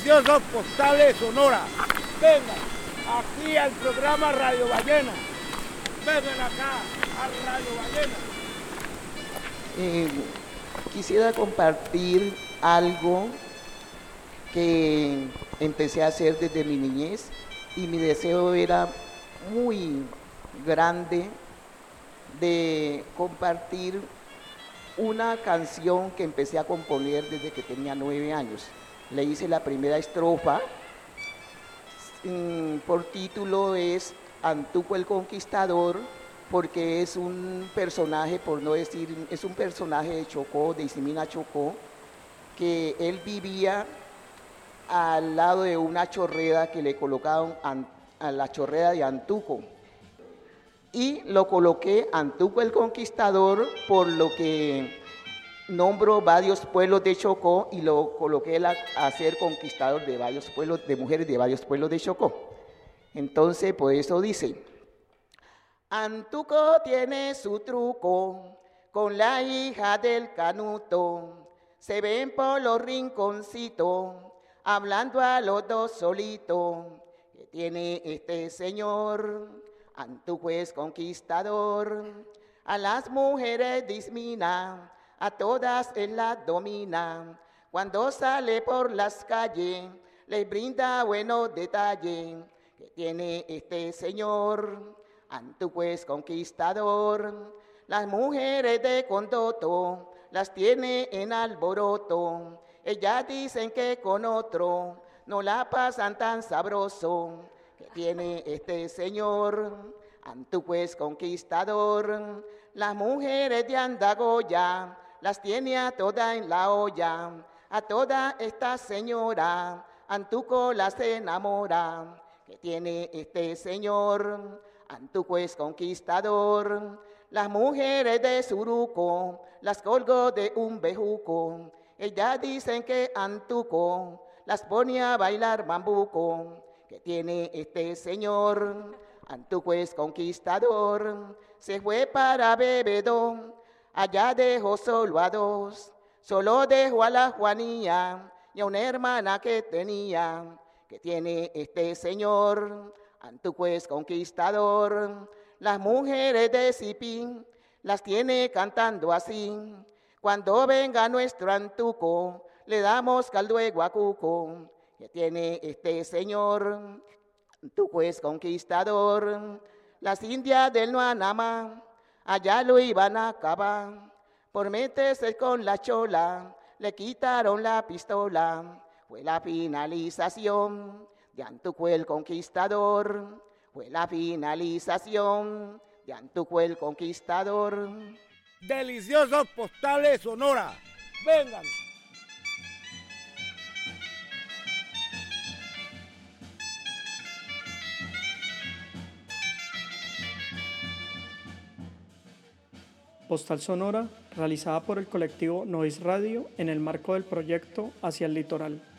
Deliciosos postales Sonora. Vengan aquí al programa Radio Ballena. Vengan acá a Radio Ballena. Quisiera compartir algo que empecé a hacer desde mi niñez y mi deseo era muy grande de compartir una canción que empecé a componer desde que tenía 9 años. Le hice la primera estrofa, por título es Antuco el Conquistador, porque es un personaje, por no decir, es un personaje de Chocó, de Isimina Chocó, que él vivía al lado de una chorrera que le colocaron a la chorrera de Antuco. Y lo coloqué Antuco el Conquistador, por lo que nombro varios pueblos de Chocó y lo coloqué a ser conquistador de varios pueblos, de mujeres de varios pueblos de Chocó. Entonces, por eso dice: Antuco tiene su truco con la hija del canuto, se ven por los rinconcitos, hablando a los dos solitos, que tiene este señor. Antuco es conquistador, a las mujeres dismina, a todas él las domina. Cuando sale por las calles, les brinda buenos detalles, que tiene este señor. Antuco es conquistador, las mujeres de Condoto las tiene en alboroto. Ellas dicen que con otro no la pasan tan sabroso, que tiene este señor. Antuco es conquistador, las mujeres de Andagoya las tiene a todas en la olla. A toda esta señora Antuco las enamora, que tiene este señor. Antuco es conquistador, las mujeres de Suruco las colgó de un bejuco. Ellas dicen que Antuco las pone a bailar bambuco, que tiene este señor. Antuco es conquistador, se fue para Bebedo, allá dejó solo a dos, solo dejó a la Juanía y a una hermana que tenía, que tiene este señor. Antuco es conquistador, las mujeres de Sipín las tiene cantando así: cuando venga nuestro Antuco, le damos caldo de guacuco, que tiene este señor. Antuco es conquistador, las indias del Nuanamá allá lo iban a acabar, por meterse con la chola, le quitaron la pistola. Fue la finalización de Antuco el Conquistador, fue la finalización de Antuco el Conquistador. Deliciosos postales Sonora. Vengan. Postal Sonora, realizada por el colectivo Noise Radio en el marco del proyecto Hacia el Litoral.